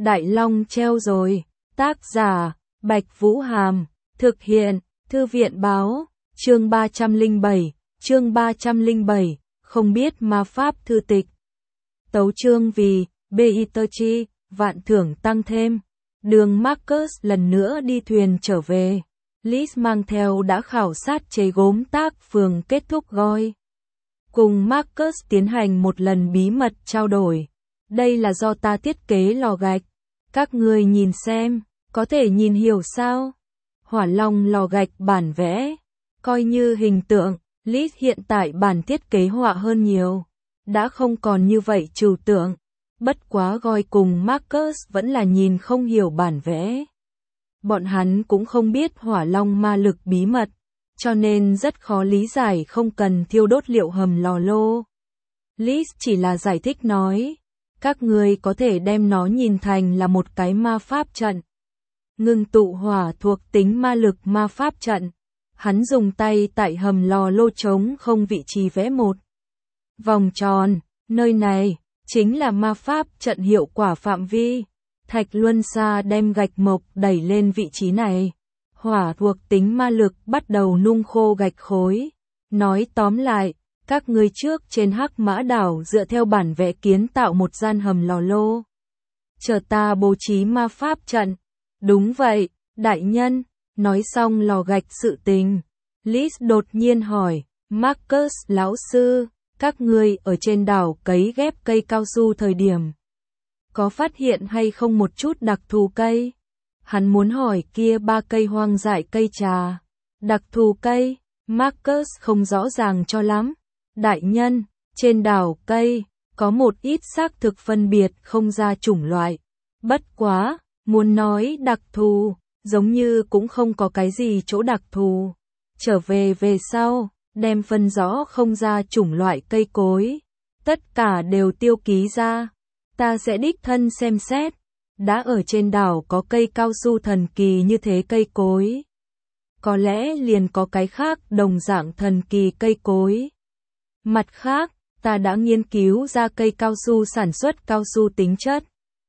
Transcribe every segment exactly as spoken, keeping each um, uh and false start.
Đại Long treo rồi. Tác giả, Bạch Vũ Hàm. Thực hiện, Thư viện Báo. Chương ba trăm lẻ bảy. Chương ba trăm lẻ bảy. Không biết ma pháp thư tịch. Tấu chương vì Beatrice, vạn thưởng tăng thêm. Đường Marcus lần nữa đi thuyền trở về. Liz mang theo đã khảo sát chế gốm tác phường kết thúc gói. Cùng Marcus tiến hành một lần bí mật trao đổi. Đây là do ta thiết kế lò gạch. Các người nhìn xem, có thể nhìn hiểu sao? Hỏa Long lò gạch bản vẽ. Coi như hình tượng, Liz hiện tại bản thiết kế họa hơn nhiều. Đã không còn như vậy trừu tượng. Bất quá Goi cùng Marcus vẫn là nhìn không hiểu bản vẽ. Bọn hắn cũng không biết hỏa long ma lực bí mật, cho nên rất khó lý giải không cần thiêu đốt liệu hầm lò lô. Liz chỉ là giải thích nói, các người có thể đem nó nhìn thành là một cái ma pháp trận. Ngưng tụ hỏa thuộc tính ma lực ma pháp trận. Hắn dùng tay tại hầm lò lô trống không vị trí vẽ một vòng tròn, nơi này chính là ma pháp trận hiệu quả phạm vi. Thạch Luân Sa đem gạch mộc đẩy lên vị trí này. Hỏa thuộc tính ma lực bắt đầu nung khô gạch khối. Nói tóm lại, các ngươi trước trên Hắc Mã đảo dựa theo bản vẽ kiến tạo một gian hầm lò lô. Chờ ta bố trí ma pháp trận. Đúng vậy, đại nhân. Nói xong lò gạch sự tình. Liz đột nhiên hỏi, Marcus lão sư, các ngươi ở trên đảo cấy ghép cây cao su thời điểm. Có phát hiện hay không một chút đặc thù cây? Hắn muốn hỏi kia ba cây hoang dại cây trà. Đặc thù cây, Marcus không rõ ràng cho lắm. Đại nhân, trên đảo cây, có một ít xác thực phân biệt không ra chủng loại. Bất quá, muốn nói đặc thù, giống như cũng không có cái gì chỗ đặc thù. Trở về về sau, đem phân rõ không ra chủng loại cây cối. Tất cả đều tiêu ký ra. Ta sẽ đích thân xem xét. Đã ở trên đảo có cây cao su thần kỳ như thế cây cối. Có lẽ liền có cái khác đồng dạng thần kỳ cây cối. Mặt khác, ta đã nghiên cứu ra cây cao su sản xuất cao su tính chất.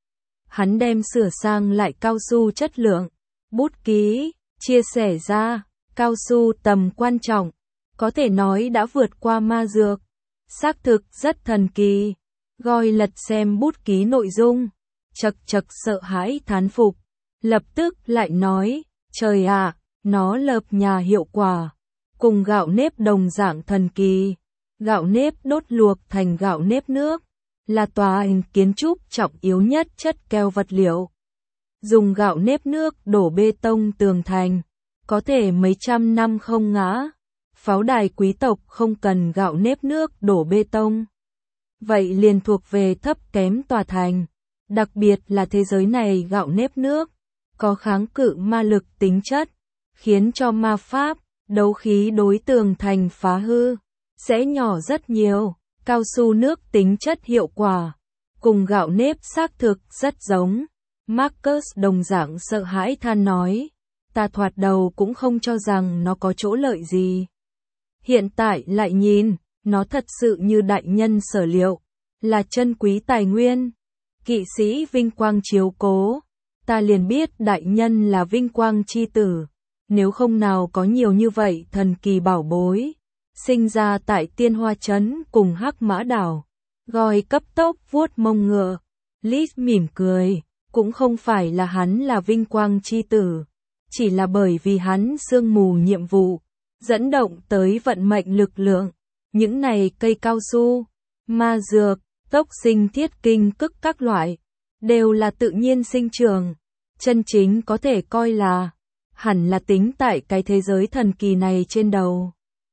Hắn đem sửa sang lại cao su chất lượng. Bút ký, chia sẻ ra, cao su tầm quan trọng. Có thể nói đã vượt qua ma dược. Xác thực rất thần kỳ. Goi lật xem bút ký nội dung. Chật chật sợ hãi thán phục. Lập tức lại nói, trời ạ, nó lợp nhà hiệu quả. Cùng gạo nếp đồng dạng thần kỳ. Gạo nếp đốt luộc thành gạo nếp nước. Là tòa hình kiến trúc trọng yếu nhất chất keo vật liệu. Dùng gạo nếp nước đổ bê tông tường thành. Có thể mấy trăm năm không ngã. Pháo đài quý tộc không cần gạo nếp nước đổ bê tông. Vậy liền thuộc về thấp kém tòa thành. Đặc biệt là thế giới này gạo nếp nước. Có kháng cự ma lực tính chất. Khiến cho ma pháp, đấu khí đối tường thành phá hư. Sẽ nhỏ rất nhiều. Cao su nước tính chất hiệu quả. Cùng gạo nếp xác thực rất giống. Marcus đồng dạng sợ hãi than nói. Ta thoạt đầu cũng không cho rằng nó có chỗ lợi gì. Hiện tại lại nhìn, nó thật sự như đại nhân sở liệu, là chân quý tài nguyên. Kỵ sĩ vinh quang chiếu cố, ta liền biết đại nhân là vinh quang chi tử, nếu không nào có nhiều như vậy thần kỳ bảo bối. Sinh ra tại Tiên Hoa Trấn cùng Hắc Mã đảo, Goi cấp tốc vuốt mông ngựa. Liz mỉm cười, cũng không phải là hắn là vinh quang chi tử, chỉ là bởi vì hắn sương mù nhiệm vụ. Dẫn động tới vận mệnh lực lượng. Những này cây cao su, ma dược, tốc sinh thiết kinh cức các loại, đều là tự nhiên sinh trường. Chân chính có thể coi là, hẳn là tính tại cái thế giới thần kỳ này trên đầu.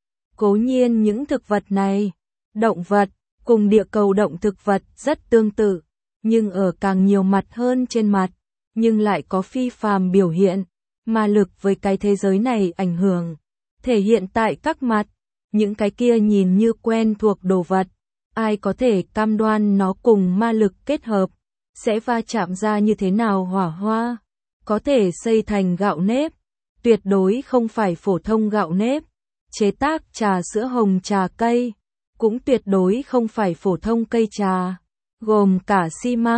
Cố nhiên những thực vật này, động vật, cùng địa cầu động thực vật rất tương tự, nhưng ở càng nhiều mặt hơn trên mặt, nhưng lại có phi phàm biểu hiện, ma lực với cái thế giới này ảnh hưởng. Thể hiện tại các mặt, những cái kia nhìn như quen thuộc đồ vật, ai có thể cam đoan nó cùng ma lực kết hợp, sẽ va chạm ra như thế nào hỏa hoa, có thể xây thành gạo nếp, tuyệt đối không phải phổ thông gạo nếp, chế tác trà sữa hồng trà cây, cũng tuyệt đối không phải phổ thông cây trà, gồm cả xi măng,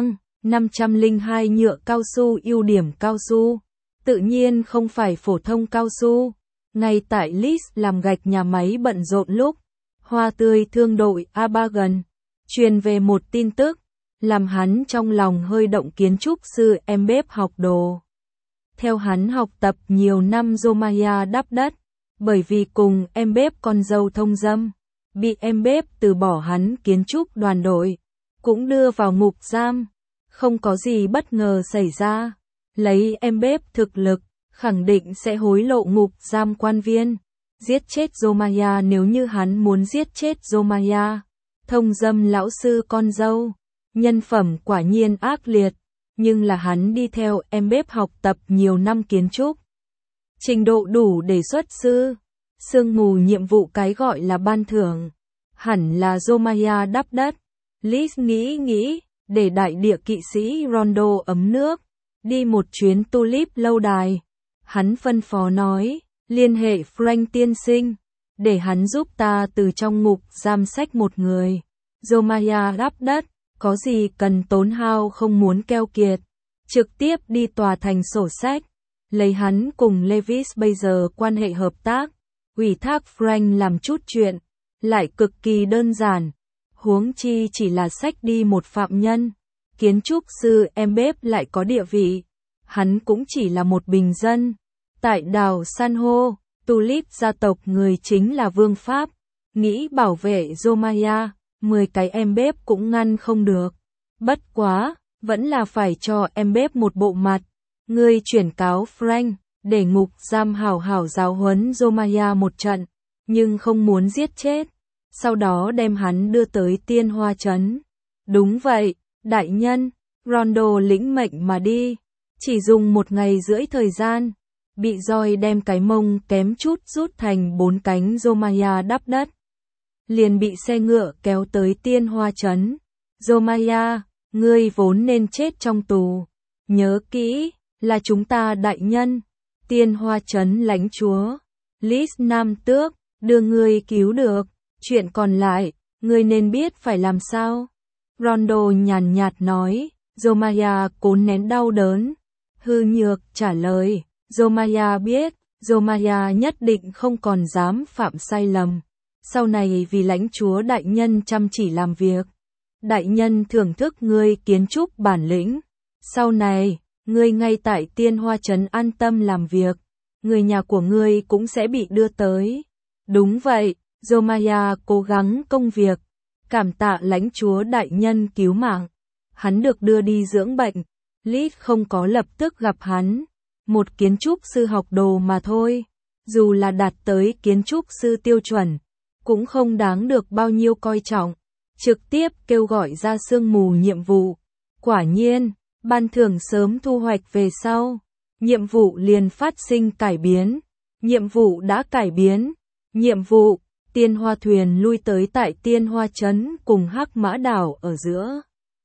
năm trăm lẻ hai nhựa cao su. Ưu điểm cao su tự nhiên không phải phổ thông cao su. Ngay tại Leeds làm gạch nhà máy bận rộn lúc hoa tươi thương đội Abagan truyền về một tin tức, làm hắn trong lòng hơi động. Kiến trúc sư em bếp học đồ. Theo hắn học tập nhiều năm Zomaya đắp đất, bởi vì cùng em bếp con dâu thông dâm, bị em bếp từ bỏ, hắn kiến trúc đoàn đội cũng đưa vào ngục giam. Không có gì bất ngờ xảy ra, lấy em bếp thực lực, khẳng định sẽ hối lộ ngục giam quan viên, giết chết Zomaya nếu như hắn muốn giết chết Zomaya. Thông dâm lão sư con dâu, nhân phẩm quả nhiên ác liệt, nhưng là hắn đi theo em bếp học tập nhiều năm kiến trúc. Trình độ đủ để xuất sư. Sương mù nhiệm vụ, cái gọi là ban thưởng hẳn là Zomaya đắp đất. Liz nghĩ nghĩ, để đại địa kỵ sĩ Rondo ấm nước, đi một chuyến tulip lâu đài. Hắn phân phó nói, liên hệ Frank tiên sinh, để hắn giúp ta từ trong ngục giam sách một người. Zomaya đắp đất, có gì cần tốn hao không muốn keo kiệt, trực tiếp đi tòa thành sổ sách, lấy hắn cùng Lewis bây giờ quan hệ hợp tác, ủy thác Frank làm chút chuyện, lại cực kỳ đơn giản. Huống chi chỉ là sách đi một phạm nhân, kiến trúc sư em bếp lại có địa vị, hắn cũng chỉ là một bình dân. Tại đảo San hô, Tulip gia tộc người chính là vương pháp, nghĩ bảo vệ Zomaya, mười cái em bếp cũng ngăn không được. Bất quá, vẫn là phải cho em bếp một bộ mặt. Ngươi chuyển cáo Frank, để ngục giam hảo hảo giáo huấn Zomaya một trận, nhưng không muốn giết chết. Sau đó đem hắn đưa tới Tiên Hoa Trấn. Đúng vậy, đại nhân, Rondo lĩnh mệnh mà đi. Chỉ dùng một ngày rưỡi thời gian, bị roi đem cái mông kém chút rút thành bốn cánh. Zomaya đắp đất, liền bị xe ngựa kéo tới Tiên Hoa Trấn. Zomaya, ngươi vốn nên chết trong tù. Nhớ kỹ, là chúng ta đại nhân, Tiên Hoa Trấn lãnh chúa, Liz Nam Tước, đưa ngươi cứu được. Chuyện còn lại, ngươi nên biết phải làm sao. Rondo nhàn nhạt nói. Zomaya cố nén đau đớn, hư nhược trả lời. Zomaya biết, Zomaya nhất định không còn dám phạm sai lầm. Sau này vì lãnh chúa đại nhân chăm chỉ làm việc. Đại nhân thưởng thức ngươi kiến trúc bản lĩnh. Sau này, ngươi ngay tại Tiên Hoa Trấn an tâm làm việc. Người nhà của ngươi cũng sẽ bị đưa tới. Đúng vậy, Zomaya cố gắng công việc. Cảm tạ lãnh chúa đại nhân cứu mạng. Hắn được đưa đi dưỡng bệnh. Liz không có lập tức gặp hắn. Một kiến trúc sư học đồ mà thôi. Dù là đạt tới kiến trúc sư tiêu chuẩn, cũng không đáng được bao nhiêu coi trọng. Trực tiếp kêu gọi ra sương mù nhiệm vụ. Quả nhiên, ban thưởng sớm thu hoạch về sau. Nhiệm vụ liền phát sinh cải biến. Nhiệm vụ đã cải biến. Nhiệm vụ, Tiên Hoa thuyền lui tới tại Tiên Hoa Trấn cùng Hắc Mã đảo ở giữa.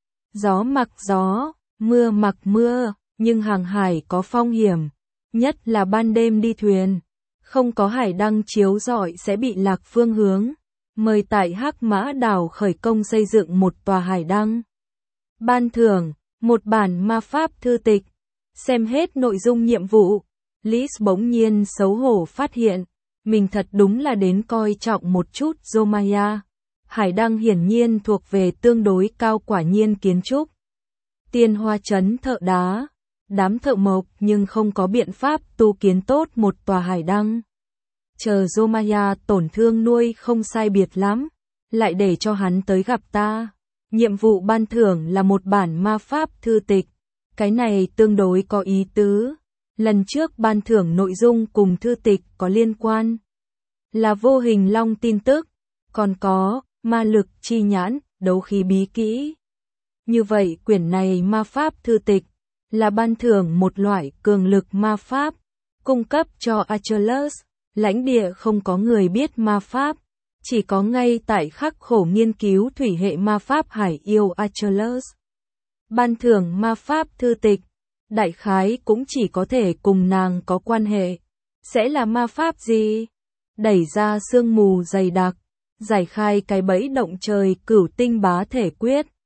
Gió mặc gió, mưa mặc mưa, nhưng hàng hải có phong hiểm. Nhất là ban đêm đi thuyền. Không có hải đăng chiếu rọi sẽ bị lạc phương hướng. Mời tại Hắc Mã đảo khởi công xây dựng một tòa hải đăng. Ban thưởng, một bản ma pháp thư tịch. Xem hết nội dung nhiệm vụ, Liz bỗng nhiên xấu hổ phát hiện, mình thật đúng là đến coi trọng một chút Zomaya. Hải đăng hiển nhiên thuộc về tương đối cao quả nhiên kiến trúc. Tiên Hoa Trấn thợ đá, đám thợ mộc nhưng không có biện pháp tu kiến tốt một tòa hải đăng. Chờ Zomaya tổn thương nuôi không sai biệt lắm, lại để cho hắn tới gặp ta. Nhiệm vụ ban thưởng là một bản ma pháp thư tịch. Cái này tương đối có ý tứ. Lần trước ban thưởng nội dung cùng thư tịch có liên quan. Là vô hình long tin tức. Còn có, ma lực chi nhãn, đấu khí bí kỹ. Như vậy quyển này ma pháp thư tịch, là ban thưởng một loại cường lực ma pháp, cung cấp cho Achilles. Lãnh địa không có người biết ma pháp, chỉ có ngay tại khắc khổ nghiên cứu thủy hệ ma pháp hải yêu Achilles. Ban thưởng ma pháp thư tịch, đại khái cũng chỉ có thể cùng nàng có quan hệ. Sẽ là ma pháp gì? Đẩy ra sương mù dày đặc, giải khai cái bẫy động trời cửu tinh bá thể quyết.